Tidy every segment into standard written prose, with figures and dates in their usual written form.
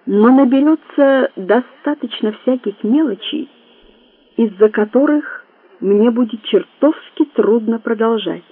но наберется достаточно всяких мелочей, из-за которых мне будет чертовски трудно продолжать.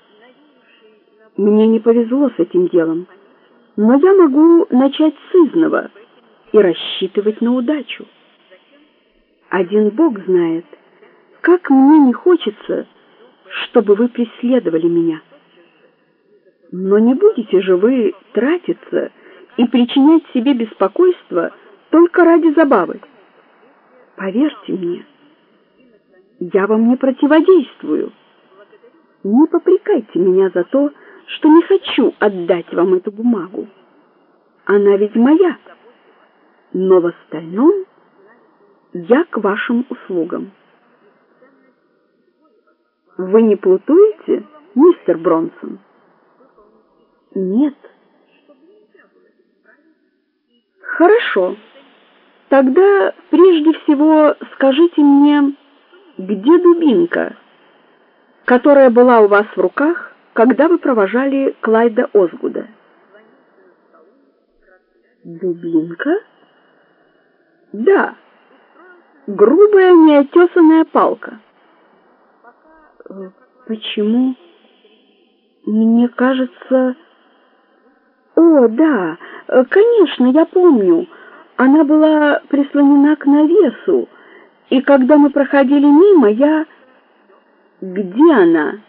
Мне не повезло с этим делом, но я могу начать с изного и рассчитывать на удачу. Один Бог знает, как мне не хочется, чтобы вы преследовали меня. Но не будете же вы тратиться и причинять себе беспокойство только ради забавы. Поверьте мне, я вам не противодействую. Не попрекайте меня за то, что не хочу отдать вам эту бумагу. Она ведь моя, но в остальном я к вашим услугам. Вы не плутуете, мистер Бронсон? Нет. Хорошо. Тогда прежде всего скажите мне, где дубинка, которая была у вас в руках, когда вы провожали Клайда Озгуда? Дубинка? Да. Грубая неотесанная палка. Почему? Мне кажется... О, да, конечно, я помню. Она была прислонена к навесу, и когда мы проходили мимо, я... Где она?